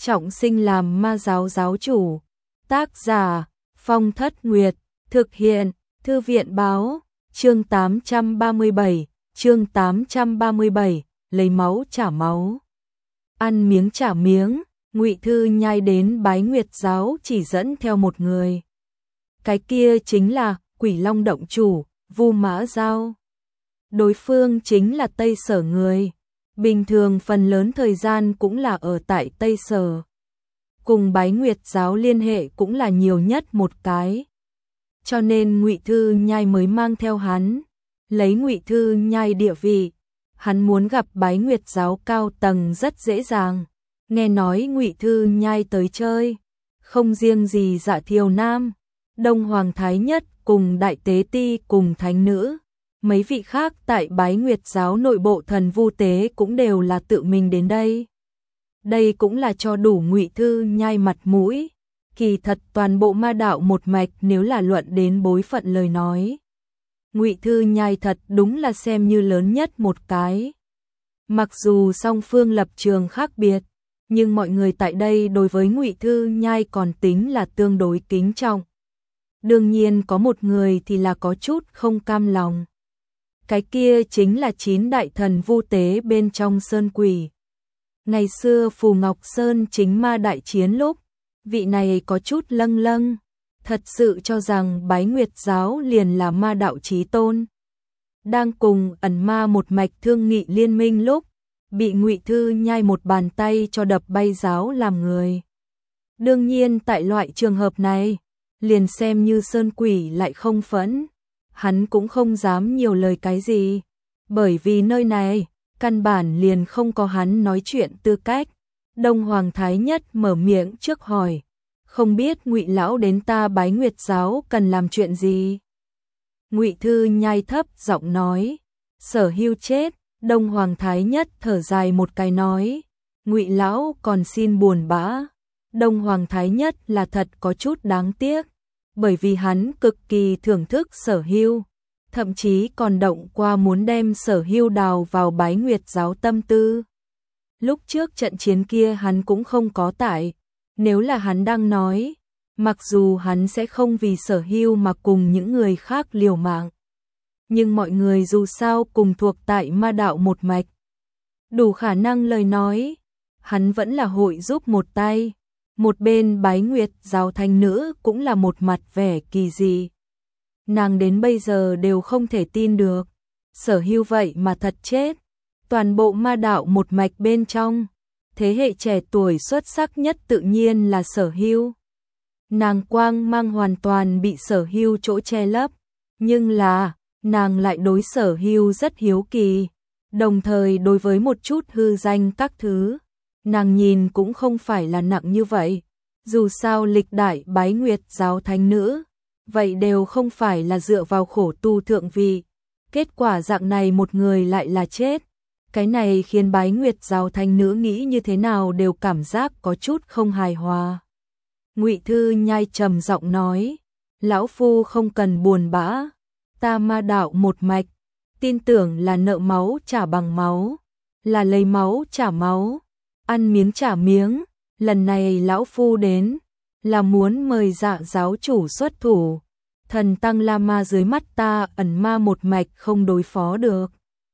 trọng sinh làm ma giáo giáo chủ. Tác giả Phong Thất Nguyệt, thực hiện Thư viện Báo. Chương 837, chương 837, lấy máu trả máu. Ăn miếng trả miếng, Ngụy Thư Nhai đến Bái Nguyệt giáo chỉ dẫn theo một người. Cái kia chính là Quỷ Long động chủ, Vu Mã Giao. Đối phương chính là Tây Sở người, bình thường phần lớn thời gian cũng là ở tại Tây Sở. Cùng Bái Nguyệt giáo liên hệ cũng là nhiều nhất một cái. Cho nên Ngụy Thư Nhai mới mang theo hắn. Lấy Ngụy Thư Nhai địa vị, hắn muốn gặp Bái Nguyệt giáo cao tầng rất dễ dàng. Nghe nói Ngụy Thư Nhai tới chơi, không riêng gì Dạ Thiều Nam, Đông Hoàng Thái Nhất cùng Đại Tế Ti cùng Thánh Nữ, mấy vị khác tại Bái Nguyệt giáo nội bộ thần vu tế cũng đều là tự mình đến đây. Đây cũng là cho đủ Ngụy Thư Nhai mặt mũi. Kỳ thật toàn bộ ma đạo một mạch nếu là luận đến bối phận lời nói, Ngụy Thư Nhai thật đúng là xem như lớn nhất một cái. Mặc dù song phương lập trường khác biệt, nhưng mọi người tại đây đối với Ngụy Thư Nhai còn tính là tương đối kính trọng. Đương nhiên có một người thì là có chút không cam lòng. Cái kia chính là 9 đại thần vu tế bên trong sơn quỷ. Ngày xưa Phù Ngọc Sơn chính ma đại chiến lúc, vị này có chút lâng lâng, thật sự cho rằng Bái Nguyệt giáo liền là ma đạo chí tôn. Đang cùng ẩn ma một mạch thương nghị liên minh lúc, bị Ngụy Thư Nhai một bàn tay cho đập bay giáo làm người. Đương nhiên tại loại trường hợp này, liền xem như sơn quỷ lại không phẫn, hắn cũng không dám nhiều lời cái gì, bởi vì nơi này, căn bản liền không có hắn nói chuyện tư cách. Đông Hoàng Thái Nhất mở miệng trước hỏi, không biết Ngụy lão đến ta Bái Nguyệt giáo cần làm chuyện gì? Ngụy Thư Nhai thấp giọng nói, Sở Hưu chết. Đông Hoàng Thái Nhất thở dài một cái nói, Ngụy lão còn xin buồn bã. Đông Hoàng Thái Nhất là thật có chút đáng tiếc, bởi vì hắn cực kỳ thưởng thức Sở Hưu, thậm chí còn động qua muốn đem Sở Hưu đào vào Bái Nguyệt giáo tâm tư. Lúc trước trận chiến kia hắn cũng không có tại, nếu là hắn đang nói, mặc dù hắn sẽ không vì Sở Hưu mà cùng những người khác liều mạng, nhưng mọi người dù sao cùng thuộc tại ma đạo một mạch, đủ khả năng lời nói, hắn vẫn là hội giúp một tay. Một bên Bái Nguyệt giáo thánh nữ cũng là một mặt vẻ kỳ dị. Nàng đến bây giờ đều không thể tin được, Sở Hưu vậy mà thật chết. Toàn bộ ma đạo một mạch bên trong, thế hệ trẻ tuổi xuất sắc nhất tự nhiên là Sở Hưu. Nàng quang mang hoàn toàn bị Sở Hưu chỗ che lấp, nhưng là, nàng lại đối Sở Hưu rất hiếu kỳ, đồng thời đối với một chút hư danh các thứ, nàng nhìn cũng không phải là nặng như vậy. Dù sao lịch đại Bái Nguyệt giáo thánh nữ, vậy đều không phải là dựa vào khổ tu thượng vị, kết quả dạng này một người lại là chết. Cái này khiến Bái Nguyệt giáo thánh nữ nghĩ như thế nào đều cảm giác có chút không hài hòa. Ngụy Thư Nhai trầm giọng nói, lão phu không cần buồn bã, ta ma đạo một mạch, tin tưởng là nợ máu trả bằng máu, là lấy máu trả máu, ăn miếng trả miếng. Lần này lão phu đến, là muốn mời Dạ giáo chủ xuất thủ, thần tăng La Ma dưới mắt ta ẩn ma một mạch không đối phó được.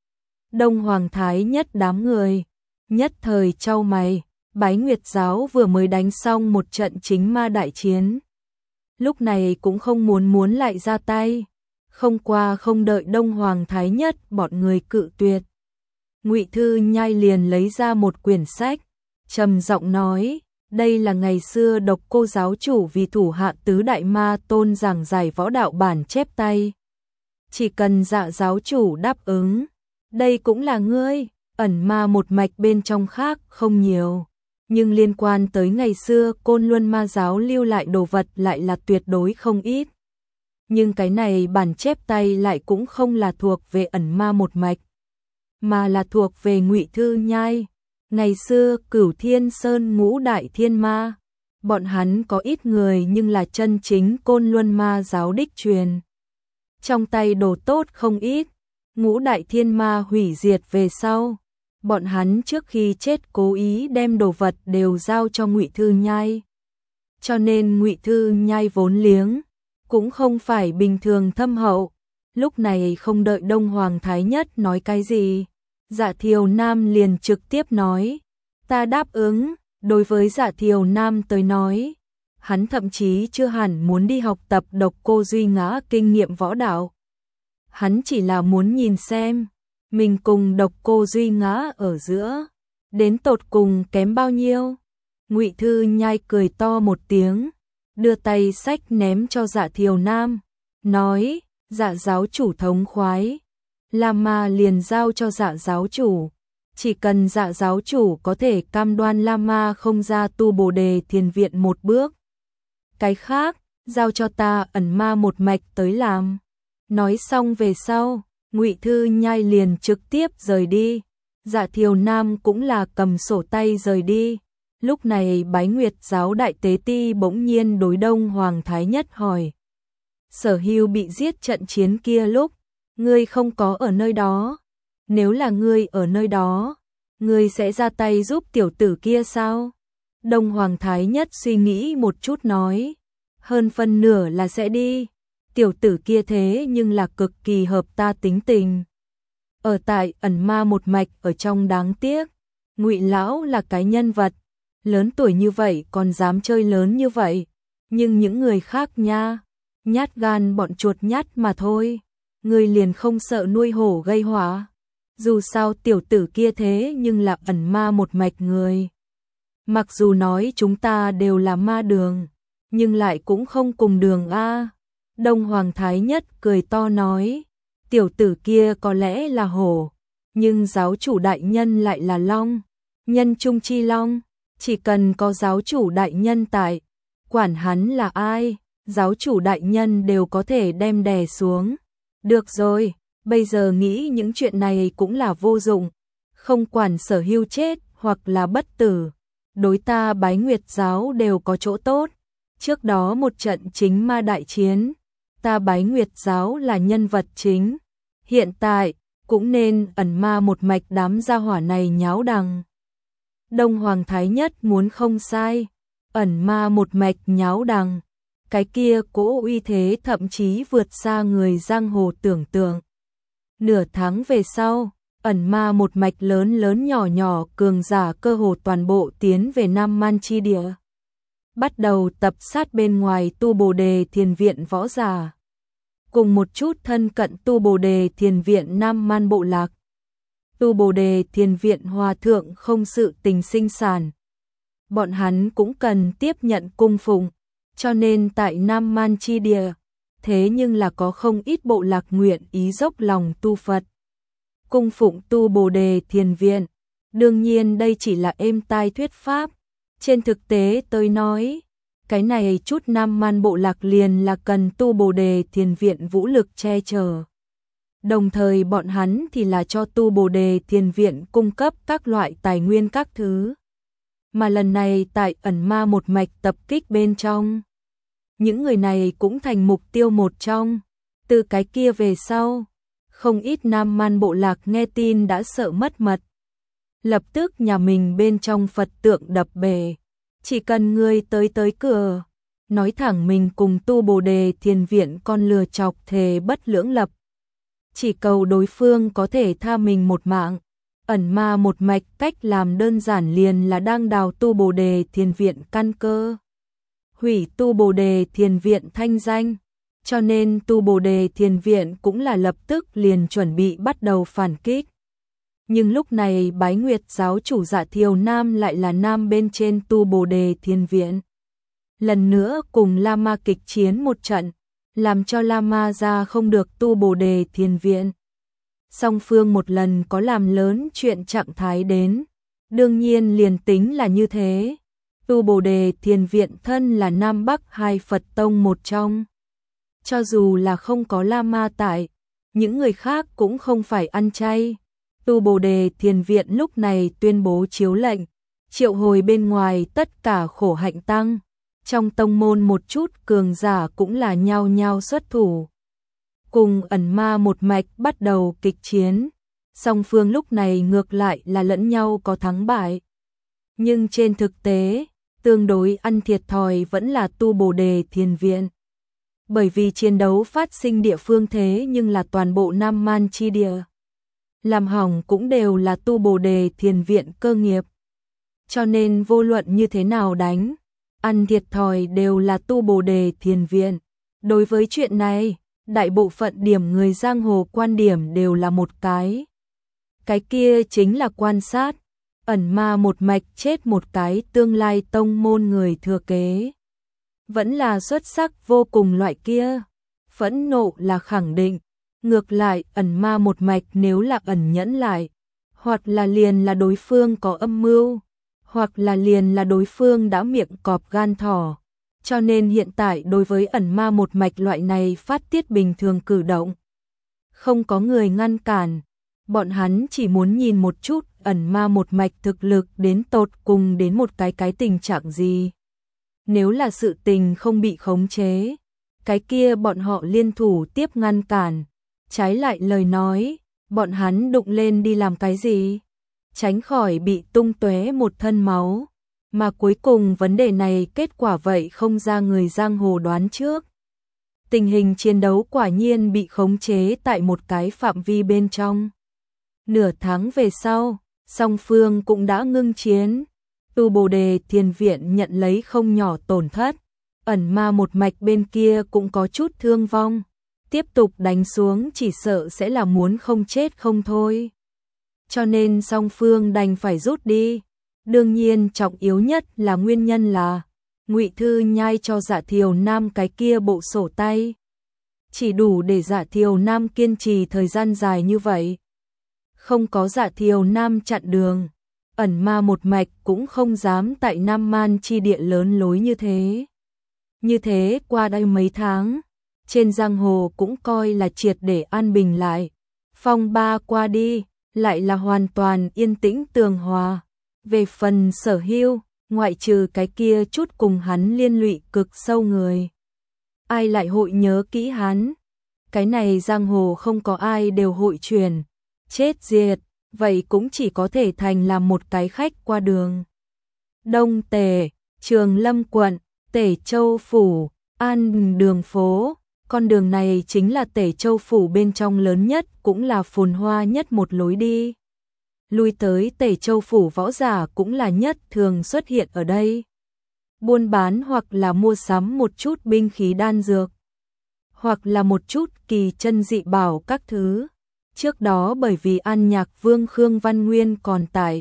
Đông Hoàng Thái Nhất đám người, nhất thời chau mày, Bái Nguyệt giáo vừa mới đánh xong một trận chính ma đại chiến. Lúc này cũng không muốn lại ra tay, không qua không đợi Đông Hoàng Thái Nhất bọn người cự tuyệt. Ngụy Thư Nhai liền lấy ra một quyển sách, trầm giọng nói, đây là ngày xưa Độc Cô giáo chủ vì thủ hạ tứ đại ma tôn giảng giải võ đạo bản chép tay. Chỉ cần Dạ giáo chủ đáp ứng, đây cũng là ngươi, ẩn ma một mạch bên trong khác không nhiều, nhưng liên quan tới ngày xưa Côn Luân ma giáo lưu lại đồ vật lại là tuyệt đối không ít. Nhưng cái này bản chép tay lại cũng không là thuộc về ẩn ma một mạch, mà là thuộc về Ngụy Thư Nhai. Ngày xưa Cửu Thiên Sơn ngũ đại thiên ma, bọn hắn có ít người nhưng là chân chính Côn Luân ma giáo đích truyền. Trong tay đồ tốt không ít, ngũ đại thiên ma hủy diệt về sau, bọn hắn trước khi chết cố ý đem đồ vật đều giao cho Ngụy Thư Nhai. Cho nên Ngụy Thư Nhai vốn liếng cũng không phải bình thường thâm hậu, lúc này không đợi Đông Hoàng Thái Nhất nói cái gì, Dạ Thiều Nam liền trực tiếp nói, ta đáp ứng. Đối với Dạ Thiều Nam tới nói, hắn thậm chí chưa hẳn muốn đi học tập Độc Cô Duy Ngã kinh nghiệm võ đạo. Hắn chỉ là muốn nhìn xem, mình cùng Độc Cô Duy Ngã ở giữa, đến tột cùng kém bao nhiêu. Ngụy Thư Nhai cười to một tiếng, đưa tay xách ném cho Dạ Thiều Nam, nói, Dạ giáo chủ thống khoái, Lama liền giao cho Dạ giáo chủ. Chỉ cần Dạ giáo chủ có thể cam đoan Lama không ra tu Bồ Đề Thiền Viện một bước. Cái khác, giao cho ta ẩn ma một mạch tới làm. Nói xong về sau, Ngụy Thư Nhai liền trực tiếp rời đi. Dạ Thiều Nam cũng là cầm sổ tay rời đi. Lúc này Bái Nguyệt giáo đại tế ti bỗng nhiên đối Đông Hoàng Thái Nhất hỏi. Sở Hưu bị giết trận chiến kia lúc, ngươi không có ở nơi đó. Nếu là ngươi ở nơi đó, ngươi sẽ ra tay giúp tiểu tử kia sao? Đông Hoàng Thái Nhất suy nghĩ một chút nói, hơn phân nửa là sẽ đi. Tiểu tử kia thế nhưng là cực kỳ hợp ta tính tình. Ở tại ẩn ma một mạch ở trong đáng tiếc, Ngụy lão là cái nhân vật, lớn tuổi như vậy còn dám chơi lớn như vậy, nhưng những người khác nha, nhát gan bọn chuột nhát mà thôi, ngươi liền không sợ nuôi hổ gây họa. Dù sao tiểu tử kia thế nhưng là ẩn ma một mạch người. Mặc dù nói chúng ta đều là ma đường, nhưng lại cũng không cùng đường a. Đông Hoàng Thái Nhất cười to nói, tiểu tử kia có lẽ là hổ, nhưng giáo chủ đại nhân lại là long, nhân trung chi long, chỉ cần có giáo chủ đại nhân tại, quản hắn là ai, giáo chủ đại nhân đều có thể đem đè xuống. Được rồi, bây giờ nghĩ những chuyện này cũng là vô dụng, không quản Sở Hưu chết hoặc là bất tử, đối ta Bái Nguyệt giáo đều có chỗ tốt. Trước đó một trận chính ma đại chiến, ta Bái Nguyệt giáo là nhân vật chính, hiện tại cũng nên ẩn ma một mạch đám gia hỏa này nháo đằng. Đông Hoàng Thái Nhất muốn không sai, ẩn ma một mạch nháo đằng, cái kia cỗ uy thế thậm chí vượt xa người giang hồ tưởng tượng. Nửa tháng về sau, ẩn ma một mạch lớn lớn nhỏ nhỏ cường giả cơ hồ toàn bộ tiến về Nam Man chi địa. Bắt đầu tập sát bên ngoài tu Bồ Đề Thiền Viện võ giả. Cùng một chút thân cận tu Bồ Đề Thiền Viện Nam Man bộ lạc. Tu Bồ Đề Thiền Viện hòa thượng không sự tình sinh sản. Bọn hắn cũng cần tiếp nhận cung phụng, cho nên tại Nam Man chi địa, thế nhưng là có không ít bộ lạc nguyện ý dốc lòng tu Phật. Cung phụng tu Bồ Đề Thiền Viện, đương nhiên đây chỉ là êm tai thuyết pháp, trên thực tế tôi nói, cái này chút Nam Man bộ lạc liền là cần tu Bồ Đề Thiền Viện vũ lực che chở. Đồng thời bọn hắn thì là cho tu Bồ Đề Thiền Viện cung cấp các loại tài nguyên các thứ. Mà lần này tại ẩn ma một mạch tập kích bên trong, những người này cũng thành mục tiêu một trong. Từ cái kia về sau, không ít Nam Man bộ lạc nghe tin đã sợ mất mật. Lập tức nhà mình bên trong Phật tượng đập bể, chỉ cần người tới cửa, nói thẳng mình cùng tu Bồ Đề Thiền Viện con lừa chọc thề bất lưỡng lập. Chỉ cầu đối phương có thể tha mình một mạng. Ẩn ma một mạch cách làm đơn giản liền là đang đào tu Bồ Đề Thiền Viện căn cơ, hủy tu Bồ Đề Thiền Viện thanh danh, cho nên tu Bồ Đề Thiền Viện cũng là lập tức liền chuẩn bị bắt đầu phản kích. Nhưng lúc này Bái Nguyệt giáo chủ Dạ Thiều Nam lại là nam bên trên tu Bồ Đề Thiền Viện. Lần nữa cùng Lama kịch chiến một trận, làm cho Lama ra không được tu Bồ Đề Thiền Viện. Song phương một lần có làm lớn chuyện trạng thái đến, đương nhiên liền tính là như thế. Tu Bồ Đề Thiền Viện thân là Nam Bắc hai Phật tông một trong. Cho dù là không có Lama tại, những người khác cũng không phải ăn chay. Tu Bồ Đề Thiền Viện lúc này tuyên bố chiếu lệnh, triệu hồi bên ngoài tất cả khổ hạnh tăng. Trong tông môn một chút cường giả cũng là nhao nhao xuất thủ. Cùng ẩn ma một mạch bắt đầu kịch chiến. song phương lúc này ngược lại là lẫn nhau có thắng bại. Nhưng trên thực tế, tương đối ăn thiệt thòi vẫn là Tu Bồ Đề Thiền Viện. Bởi vì chiến đấu phát sinh địa phương thế nhưng là toàn bộ Nam Man chi địa. Làm hỏng cũng đều là Tu Bồ Đề Thiền Viện cơ nghiệp. Cho nên vô luận như thế nào đánh, ăn thiệt thòi đều là Tu Bồ Đề Thiền Viện. Đối với chuyện này, đại bộ phận điểm người giang hồ quan điểm đều là một cái. Cái kia chính là quan sát, ẩn ma một mạch chết một cái tương lai tông môn người thừa kế. Vẫn là xuất sắc vô cùng loại kia. Phẫn nộ là khẳng định, ngược lại ẩn ma một mạch nếu là ẩn nhẫn lại, hoặc là liền là đối phương có âm mưu, hoặc là liền là đối phương đã miệng cọp gan thỏ. Cho nên hiện tại đối với ẩn ma một mạch loại này phát tiết bình thường cử động, không có người ngăn cản. Bọn hắn chỉ muốn nhìn một chút ẩn ma một mạch thực lực đến tột cùng đến một cái tình trạng gì. Nếu là sự tình không bị khống chế, cái kia bọn họ liên thủ tiếp ngăn cản. Trái lại lời nói, bọn hắn đụng lên đi làm cái gì? Tránh khỏi bị tung tóe một thân máu. Mà cuối cùng vấn đề này kết quả vậy không ra người giang hồ đoán trước. Tình hình chiến đấu quả nhiên bị khống chế tại một cái phạm vi bên trong. Nửa tháng về sau, song phương cũng đã ngưng chiến. Tu Bồ Đề Thiền Viện nhận lấy không nhỏ tổn thất. Ẩn ma một mạch bên kia cũng có chút thương vong. Tiếp tục đánh xuống chỉ sợ sẽ là muốn không chết không thôi. Cho nên song phương đành phải rút đi. Đương nhiên trọng yếu nhất là nguyên nhân là Ngụy Thư Nhai cho Dạ Thiều Nam cái kia bộ sổ tay. Chỉ đủ để Dạ Thiều Nam kiên trì thời gian dài như vậy. Không có Dạ Thiều Nam chặn đường, ẩn ma một mạch cũng không dám tại Nam Man chi địa lớn lối như thế. Như thế qua đây mấy tháng, trên giang hồ cũng coi là triệt để an bình lại. Phong ba qua đi, lại là hoàn toàn yên tĩnh tường hòa. Về phần Sở Hưu, ngoại trừ cái kia chút cùng hắn liên lụy cực sâu người, ai lại hội nhớ kỹ hắn? Cái này giang hồ không có ai đều hội truyền, chết diệt, vậy cũng chỉ có thể thành làm một cái khách qua đường. Đông Tề, Trường Lâm quận, Tể Châu phủ, An Bình đường phố, con đường này chính là Tể Châu phủ bên trong lớn nhất, cũng là phồn hoa nhất một lối đi. Lui tới Tể Châu phủ võ giả cũng là nhất thường xuất hiện ở đây. Buôn bán hoặc là mua sắm một chút binh khí đan dược, hoặc là một chút kỳ chân dị bảo các thứ. Trước đó bởi vì An Nhạc Vương Khương Văn Nguyên còn tại,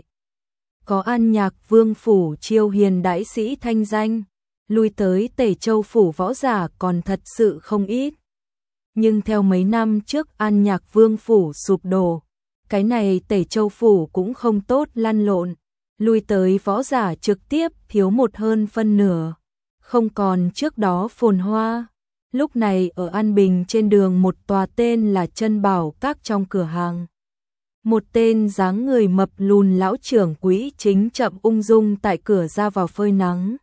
có An Nhạc Vương phủ chiêu hiền đại sĩ thanh danh, lui tới Tể Châu phủ võ giả còn thật sự không ít. Nhưng theo mấy năm trước An Nhạc Vương phủ sụp đổ, cái này Tể Châu phủ cũng không tốt lăn lộn, lui tới võ giả trực tiếp thiếu một hơn phân nửa, không còn trước đó phồn hoa. Lúc này ở An Bình trên đường một tòa tên là Chân Bảo Các trong cửa hàng, một tên dáng người mập lùn lão trưởng quỹ chính chậm ung dung tại cửa ra vào phơi nắng.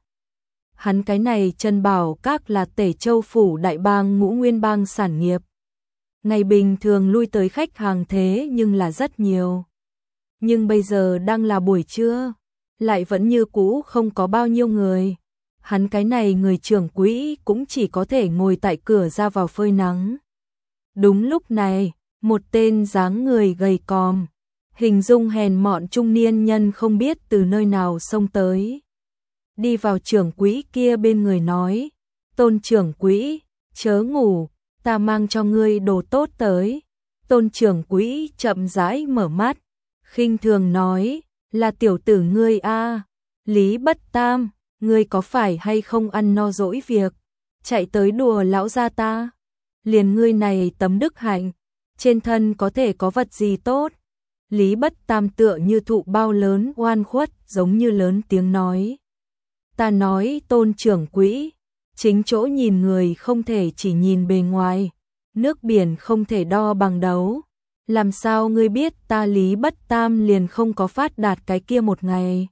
Hắn cái này Chân Bảo Các là Tể Châu phủ đại bang Ngũ Nguyên bang sản nghiệp. Ngày bình thường lui tới khách hàng thế nhưng là rất nhiều. Nhưng bây giờ đang là buổi trưa, lại vẫn như cũ không có bao nhiêu người. Hắn cái này người trưởng quỹ cũng chỉ có thể ngồi tại cửa ra vào phơi nắng. Đúng lúc này, một tên dáng người gầy còm, hình dung hèn mọn trung niên nhân không biết từ nơi nào xông tới. Đi vào trưởng quỹ kia bên người nói, Tôn trưởng quỹ, chớ ngủ, ta mang cho ngươi đồ tốt tới. Tôn trưởng quỹ chậm rãi mở mắt, khinh thường nói, là tiểu tử ngươi a, Lý Bất Tam, ngươi có phải hay không ăn no dỗi việc, chạy tới đùa lão gia ta? Liền ngươi này tấm đức hạnh, trên thân có thể có vật gì tốt? Lý Bất Tam tựa như thụ bao lớn oan khuất, giống như lớn tiếng nói. Ta nói Tôn trưởng quỹ, chính chỗ nhìn người không thể chỉ nhìn bề ngoài, nước biển không thể đo bằng đấu. Làm sao ngươi biết ta Lý Bất Tam liền không có phát đạt cái kia một ngày?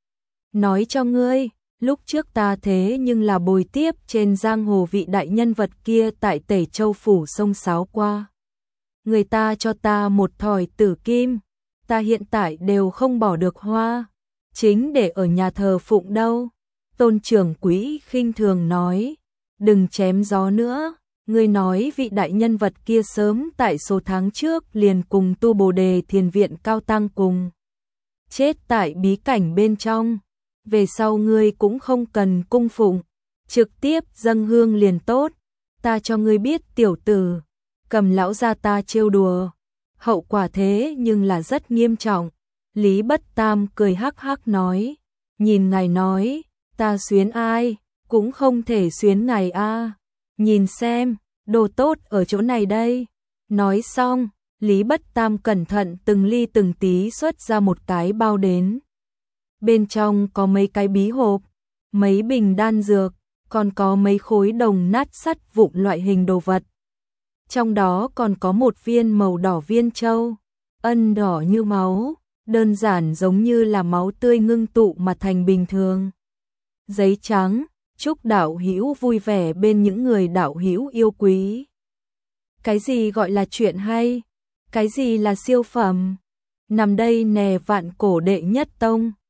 Nói cho ngươi, lúc trước ta thế nhưng là bồi tiếp trên giang hồ vị đại nhân vật kia tại Tể Châu phủ sông sáo qua. người ta cho ta một thỏi tử kim, ta hiện tại đều không bỏ được hoa, chính để ở nhà thờ phụng đâu. Tôn trưởng quỹ khinh thường nói, đừng chém gió nữa, ngươi nói vị đại nhân vật kia sớm tại số tháng trước liền cùng tu Bồ Đề Thiền Viện Cao Tăng cùng chết tại bí cảnh bên trong, về sau ngươi cũng không cần cung phụng, trực tiếp dâng hương liền tốt, ta cho ngươi biết tiểu tử, cầm lão gia ta trêu đùa, hậu quả thế nhưng là rất nghiêm trọng. Lý Bất Tam cười hắc hắc nói, nhìn ngài nói, ta xuyến ai, cũng không thể xuyến ngài a. Nhìn xem, đồ tốt ở chỗ này đây. Nói xong, Lý Bất Tam cẩn thận từng ly từng tí xuất ra một cái bao đến. Bên trong có mấy cái bí hộp, mấy bình đan dược, còn có mấy khối đồng nát sắt vụn loại hình đồ vật. Trong đó còn có một viên màu đỏ viên châu, ân đỏ như máu, đơn giản giống như là máu tươi ngưng tụ mà thành bình thường. Giấy trắng, chúc đạo hữu vui vẻ bên những người đạo hữu yêu quý. Cái gì gọi là chuyện hay? Cái gì là siêu phẩm? Nằm đây nè vạn cổ đệ nhất tông.